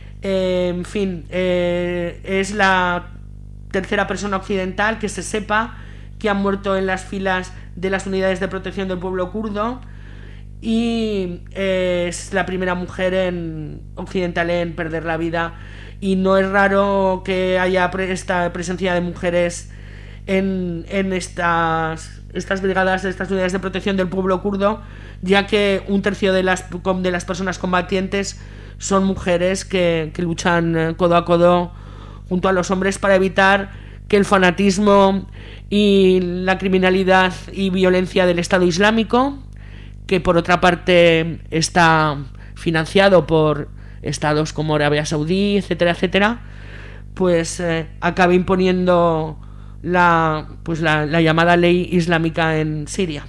[SPEAKER 2] Es la tercera persona occidental que se sepa que ha muerto en las filas de las unidades de protección del pueblo kurdo, y es la primera mujer occidental en perder la vida, y no es raro que haya esta presencia de mujeres en estas brigadas, estas unidades de protección del pueblo kurdo, ya que un tercio de las personas combatientes son mujeres que luchan codo a codo junto a los hombres para evitar que el fanatismo y la criminalidad y violencia del Estado Islámico, que por otra parte está financiado por estados como Arabia Saudí, etcétera, etcétera, pues acabe imponiendo la llamada ley islámica en Siria.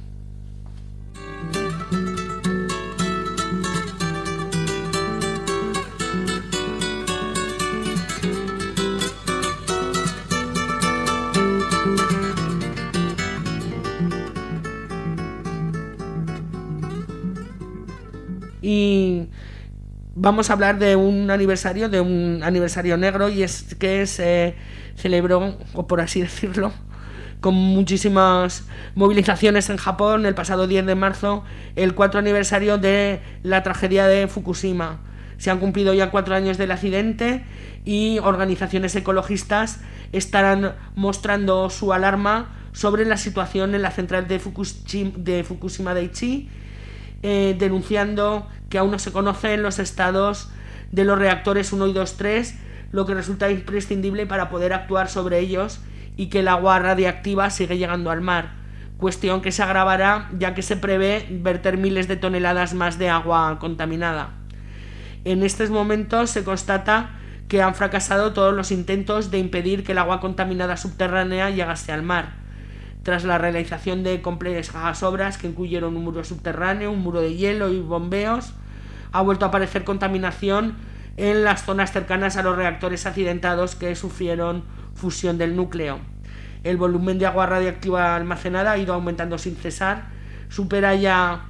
[SPEAKER 2] Y vamos a hablar de un aniversario negro, y es que se celebró, o por así decirlo, con muchísimas movilizaciones en Japón el pasado 10 de marzo, el 4 aniversario de la tragedia de Fukushima. Se han cumplido ya 4 años del accidente y organizaciones ecologistas estarán mostrando su alarma sobre la situación en la central de Fukushima Daiichi, denunciando que aún no se conocen los estados de los reactores 1 y 2, 3, lo que resulta imprescindible para poder actuar sobre ellos, y que el agua radiactiva sigue llegando al mar, cuestión que se agravará ya que se prevé verter miles de toneladas más de agua contaminada. En estos momentos se constata que han fracasado todos los intentos de impedir que el agua contaminada subterránea llegase al mar. Tras la realización de complejas obras que incluyeron un muro subterráneo, un muro de hielo y bombeos, ha vuelto a aparecer contaminación en las zonas cercanas a los reactores accidentados que sufrieron fusión del núcleo. El volumen de agua radiactiva almacenada ha ido aumentando sin cesar, supera ya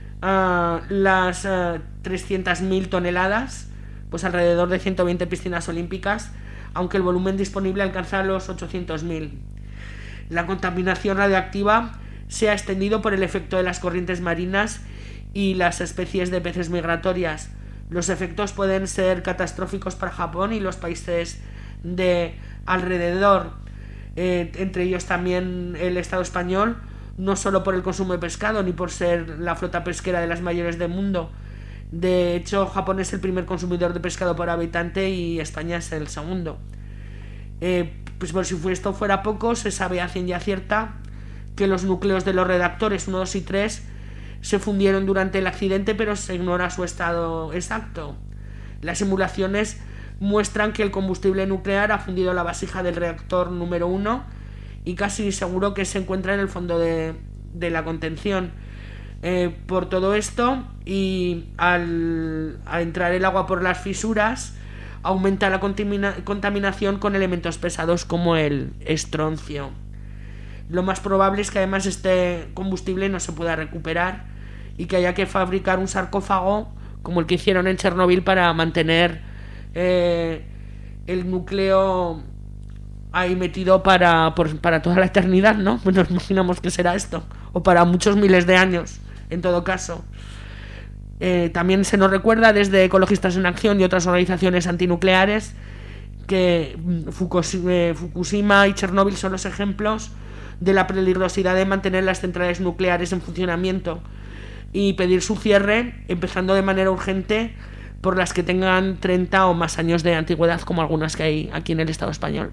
[SPEAKER 2] las 300.000 toneladas, pues alrededor de 120 piscinas olímpicas, aunque el volumen disponible alcanza los 800.000. La contaminación radioactiva se ha extendido por el efecto de las corrientes marinas y las especies de peces migratorias. Los efectos pueden ser catastróficos para Japón y los países de alrededor, entre ellos también el Estado español, no solo por el consumo de pescado ni por ser la flota pesquera de las mayores del mundo. De hecho, Japón es el primer consumidor de pescado por habitante y España es el segundo. Pues por si esto fuera poco, se sabe a ciencia cierta que los núcleos de los reactores 1, 2 y 3 se fundieron durante el accidente, pero se ignora su estado exacto. Las simulaciones muestran que el combustible nuclear ha fundido la vasija del reactor número 1 y casi seguro que se encuentra en el fondo de la contención. Por todo esto, y al entrar el agua por las fisuras, aumenta la contaminación con elementos pesados como el estroncio. Lo más probable es que además este combustible no se pueda recuperar y que haya que fabricar un sarcófago como el que hicieron en Chernobyl para mantener el núcleo ahí metido para toda la eternidad, ¿no? Pues nos imaginamos que será esto, o para muchos miles de años, en todo caso. También se nos recuerda desde Ecologistas en Acción y otras organizaciones antinucleares que Fukushima y Chernobyl son los ejemplos de la peligrosidad de mantener las centrales nucleares en funcionamiento, y pedir su cierre, empezando de manera urgente por las que tengan 30 o más años de antigüedad, como algunas que hay aquí en el Estado español.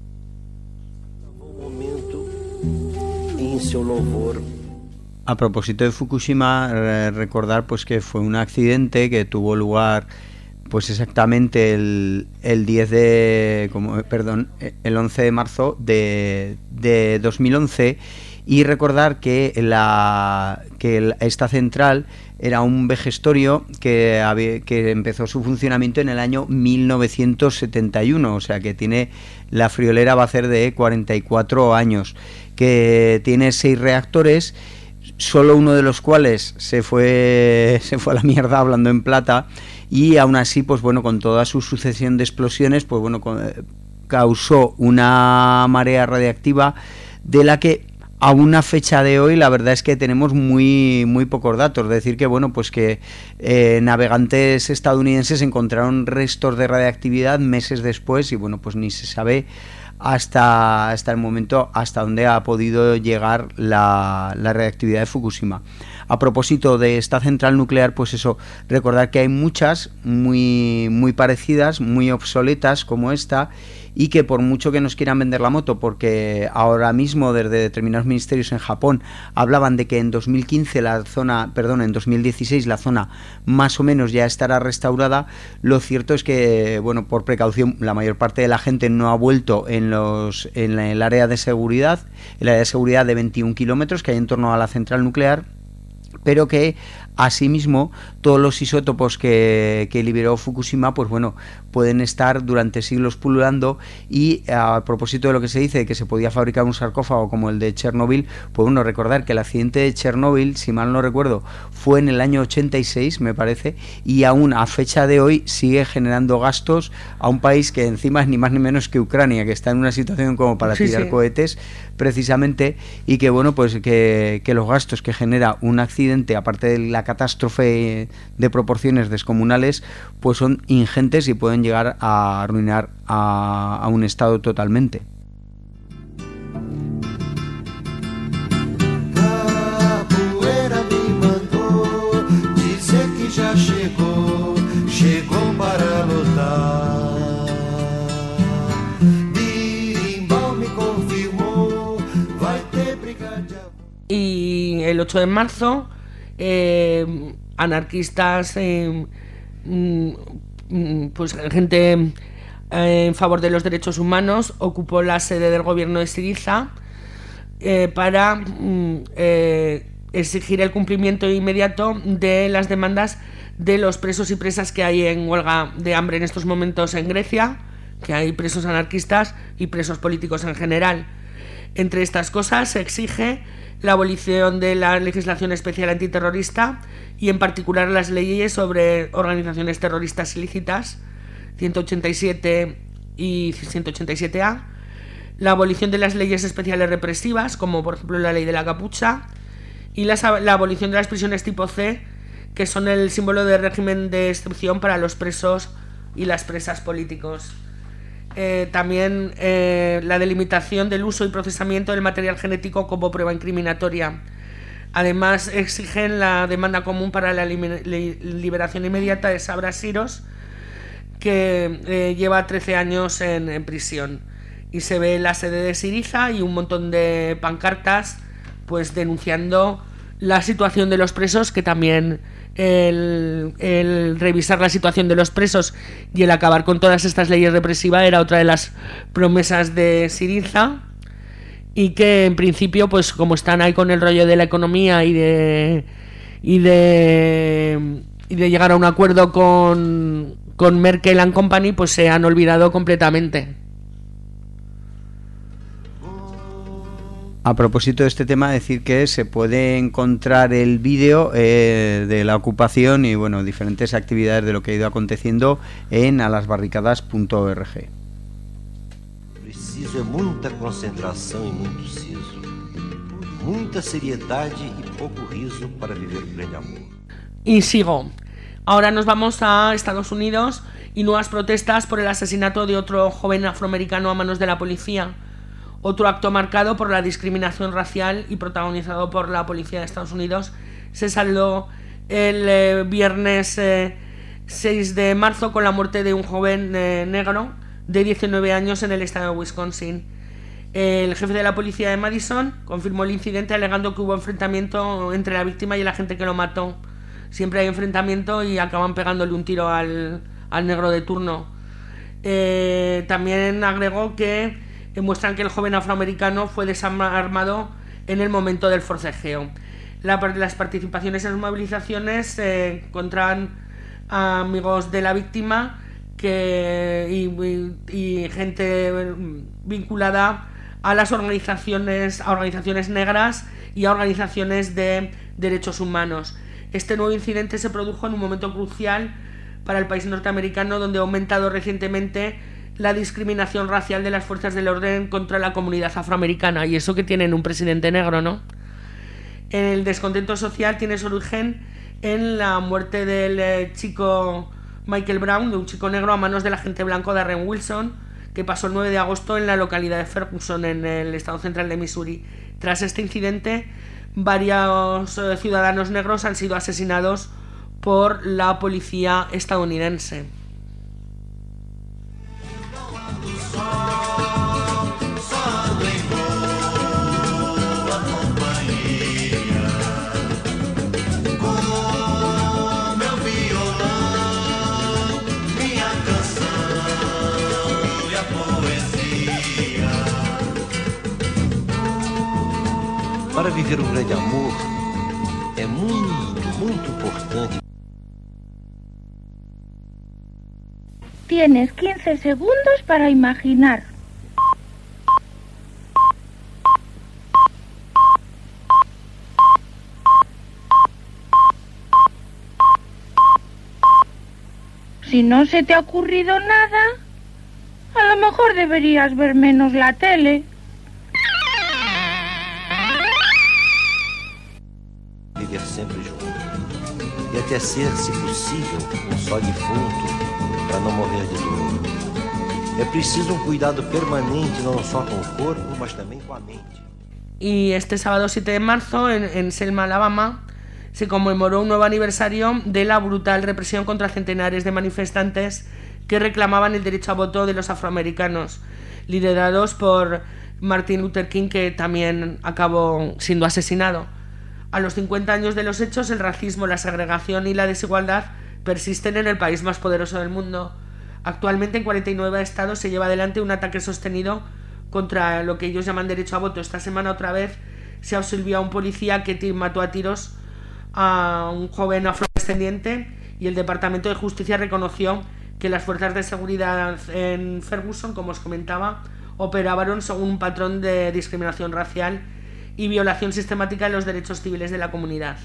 [SPEAKER 1] A propósito de Fukushima, recordar pues que fue un accidente que tuvo lugar pues exactamente el 11 de marzo de 2011, y recordar que esta central era un vejestorio que empezó su funcionamiento en el año 1971, o sea que tiene la friolera, va a ser de 44 años, que tiene 6 reactores, solo uno de los cuales se fue a la mierda, hablando en plata, y aún así, pues bueno, con toda su sucesión de explosiones, pues bueno, causó una marea radiactiva de la que a una fecha de hoy la verdad es que tenemos muy pocos datos. Es decir que bueno, pues que navegantes estadounidenses encontraron restos de radiactividad meses después, y bueno, pues ni se sabe hasta el momento hasta dónde ha podido llegar la radiactividad de Fukushima. A propósito de esta central nuclear, pues eso, recordar que hay muchas muy parecidas, muy obsoletas como esta, y que por mucho que nos quieran vender la moto, porque ahora mismo desde determinados ministerios en Japón hablaban de que en 2016 la zona más o menos ya estará restaurada, lo cierto es que, bueno, por precaución, la mayor parte de la gente no ha vuelto en el área de seguridad, de 21 kilómetros que hay en torno a la central nuclear, pero que asimismo todos los isótopos que liberó Fukushima, pues bueno, pueden estar durante siglos pululando. Y a propósito de lo que se dice de que se podía fabricar un sarcófago como el de Chernobyl, pues bueno, recordar que el accidente de Chernobyl, si mal no recuerdo, fue en el año 86, me parece, y aún a fecha de hoy sigue generando gastos a un país que encima es ni más ni menos que Ucrania, que está en una situación como para tirar cohetes precisamente, y que bueno, pues que los gastos que genera un accidente, aparte de la catástrofe de proporciones descomunales, pues son ingentes y pueden llegar a arruinar a un estado totalmente.
[SPEAKER 7] A poeira me mandou dizer que já chegou para lutar. Birimbau me confirmou, vai ter brigada.
[SPEAKER 2] Y el 8 de marzo anarquistas, pues gente en favor de los derechos humanos ocupó la sede del gobierno de Syriza para exigir el cumplimiento inmediato de las demandas de los presos y presas que hay en huelga de hambre en estos momentos en Grecia, que hay presos anarquistas y presos políticos en general. Entre estas cosas se exige la abolición de la legislación especial antiterrorista y en particular las leyes sobre organizaciones terroristas ilícitas 187 y 187A, la abolición de las leyes especiales represivas, como por ejemplo la ley de la capucha, y la abolición de las prisiones tipo C, que son el símbolo de régimen de excepción para los presos y las presas políticos. También la delimitación del uso y procesamiento del material genético como prueba incriminatoria. Además, exigen la demanda común para la liberación inmediata de Sabra Siros, que lleva 13 años en prisión. Y se ve la sede de Syriza y un montón de pancartas pues denunciando la situación de los presos, que también el revisar la situación de los presos y el acabar con todas estas leyes represivas era otra de las promesas de Syriza, y que en principio, pues como están ahí con el rollo de la economía y de llegar a un acuerdo con Merkel and Company, pues se han olvidado completamente.
[SPEAKER 1] A propósito de este tema, decir que se puede encontrar el vídeo de la ocupación y bueno, diferentes actividades de lo que ha ido aconteciendo en alasbarricadas.org.
[SPEAKER 10] Preciso é muita concentração e muito siso, muita seriedade e pouco riso para viver pleno amor.
[SPEAKER 2] Y sigo. Ahora nos vamos a Estados Unidos y nuevas protestas por el asesinato de otro joven afroamericano a manos de la policía. Otro acto marcado por la discriminación racial y protagonizado por la policía de Estados Unidos se saldó el viernes 6 de marzo con la muerte de un joven negro de 19 años en el estado de Wisconsin. El jefe de la policía de Madison confirmó el incidente alegando que hubo enfrentamiento entre la víctima y el agente que lo mató. Siempre hay enfrentamiento y acaban pegándole un tiro al negro de turno. También agregó que muestran que el joven afroamericano fue desarmado en el momento del forcejeo. Las participaciones en las movilizaciones encontraban a amigos de la víctima y gente vinculada a las organizaciones negras y a organizaciones de derechos humanos. Este nuevo incidente se produjo en un momento crucial para el país norteamericano, donde ha aumentado recientemente la discriminación racial de las fuerzas del orden contra la comunidad afroamericana, y eso que tienen un presidente negro, ¿no? El descontento social tiene su origen en la muerte del chico Michael Brown, de un chico negro a manos del agente blanco Darren Wilson, que pasó el 9 de agosto en la localidad de Ferguson, en el estado central de Missouri. Tras este incidente, varios ciudadanos negros han sido asesinados por la policía estadounidense.
[SPEAKER 11] Para viver un grande amor é muito importante.
[SPEAKER 12] Tienes 15 segundos para imaginar. Si no se te ha ocurrido nada, a lo mejor deberías ver menos la tele.
[SPEAKER 11] Viver sempre junto. E até ser, se possível, só defunto, para não morrer de dor. É preciso cuidado permanente, não só com o corpo, mas também com a mente.
[SPEAKER 2] Y este sábado 7 de marzo, en Selma, Alabama, se conmemoró un nuevo aniversario de la brutal represión contra centenares de manifestantes que reclamaban el derecho a voto de los afroamericanos, liderados por Martin Luther King, que también acabó siendo asesinado. A los 50 años de los hechos, el racismo, la segregación y la desigualdad persisten en el país más poderoso del mundo. Actualmente en 49 estados se lleva adelante un ataque sostenido contra lo que ellos llaman derecho a voto. Esta semana otra vez se absolvió a un policía que mató a tiros a un joven afrodescendiente, y el Departamento de Justicia reconoció que las fuerzas de seguridad en Ferguson, como os comentaba, operaron según un patrón de discriminación racial y violación sistemática de los derechos civiles de la comunidad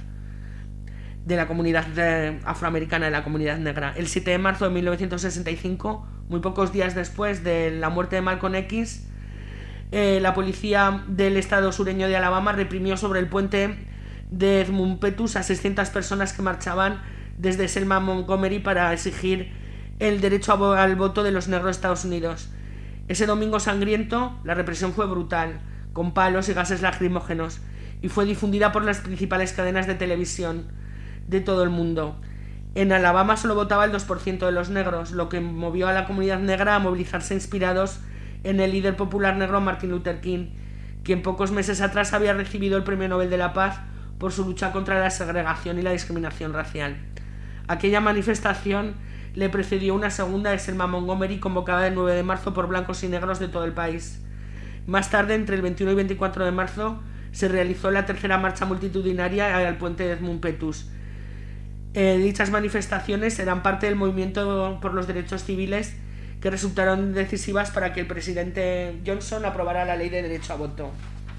[SPEAKER 2] afroamericana, de la comunidad negra. El 7 de marzo de 1965, muy pocos días después de la muerte de Malcolm X, la policía del estado sureño de Alabama reprimió sobre el puente de Edmund Pettus a 600 personas que marchaban desde Selma a Montgomery para exigir el derecho al voto de los negros de Estados Unidos. Ese domingo sangriento, la represión fue brutal, con palos y gases lacrimógenos, y fue difundida por las principales cadenas de televisión de todo el mundo. En Alabama solo votaba el 2% de los negros, lo que movió a la comunidad negra a movilizarse inspirados en el líder popular negro Martin Luther King, quien pocos meses atrás había recibido el Premio Nobel de la Paz por su lucha contra la segregación y la discriminación racial. Aquella manifestación le precedió una segunda de Selma Montgomery, convocada el 9 de marzo por blancos y negros de todo el país. Más tarde, entre el 21 y 24 de marzo, se realizó la tercera marcha multitudinaria al puente de Edmund Pettus. Dichas manifestaciones eran parte del movimiento por los derechos civiles que resultaron decisivas para que el presidente Johnson aprobara la ley de derecho a voto.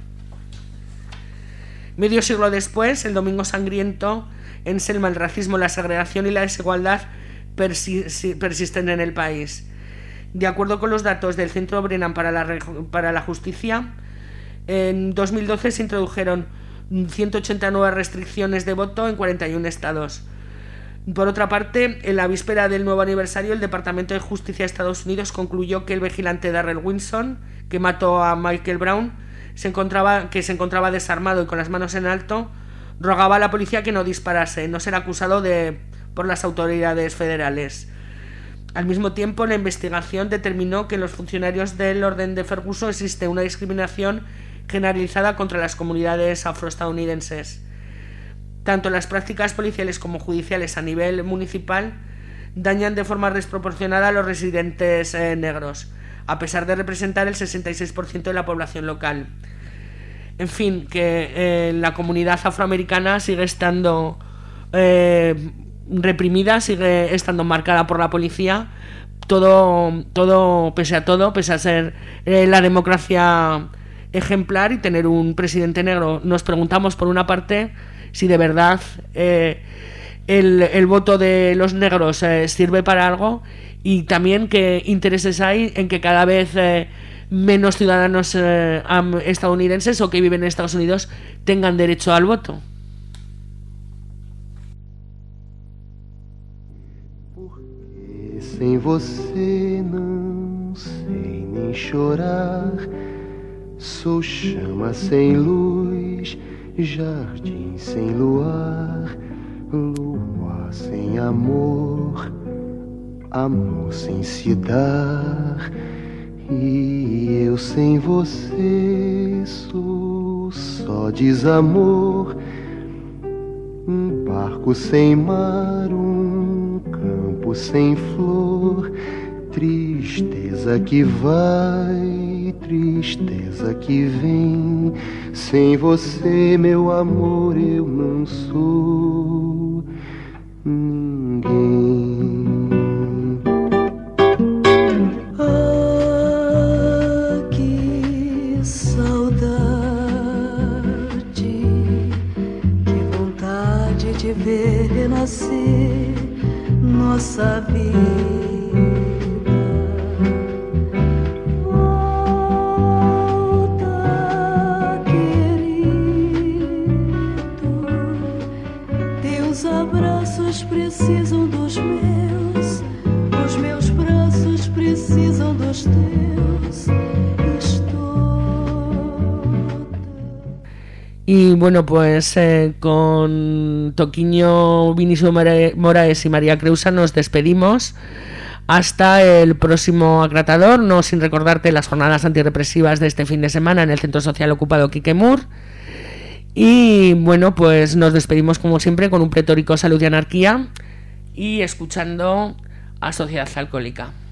[SPEAKER 2] Medio siglo después, el domingo sangriento, en Selma, el racismo, la segregación y la desigualdad persisten en el país. De acuerdo con los datos del Centro Brennan para la Justicia, en 2012 se introdujeron 180 nuevas restricciones de voto en 41 estados. Por otra parte, en la víspera del nuevo aniversario, el Departamento de Justicia de Estados Unidos concluyó que el vigilante Darrell Wilson, que mató a Michael Brown, se encontraba desarmado y con las manos en alto, rogaba a la policía que no disparase, no ser acusado por las autoridades federales. Al mismo tiempo, la investigación determinó que en los funcionarios del orden de Ferguson existe una discriminación generalizada contra las comunidades afroestadounidenses. Tanto las prácticas policiales como judiciales a nivel municipal dañan de forma desproporcionada a los residentes negros, a pesar de representar el 66% de la población local. En fin, que la comunidad afroamericana sigue estando reprimida, sigue estando marcada por la policía, todo pese a ser la democracia ejemplar y tener un presidente negro. Nos preguntamos, por una parte, si de verdad el voto de los negros sirve para algo, y también qué intereses hay en que cada vez menos ciudadanos estadounidenses o que viven en Estados Unidos tengan derecho al voto.
[SPEAKER 10] Porque sem você não sei nem chorar. Sou chama sem luz, jardim sem luar, lua sem amor, amor sem se dar. E eu sem você sou só desamor, barco sem mar, campo sem flor, tristeza que vai, tristeza que vem. Sem você, meu amor, eu não sou ninguém. Ah, que saudade, que vontade de ver renascer nossa vida. Precisam dos meus braços precisam dos teus.
[SPEAKER 2] Y bueno, pues con Toquinho, Vinicio Moraes y María Creusa nos despedimos hasta el próximo Acratador, no sin recordarte las jornadas antirrepresivas de este fin de semana en el Centro Social Ocupado Quiquemur. Y bueno, pues nos despedimos como siempre con un pletórico Salud y Anarquía y escuchando a Sociedad Alcohólica.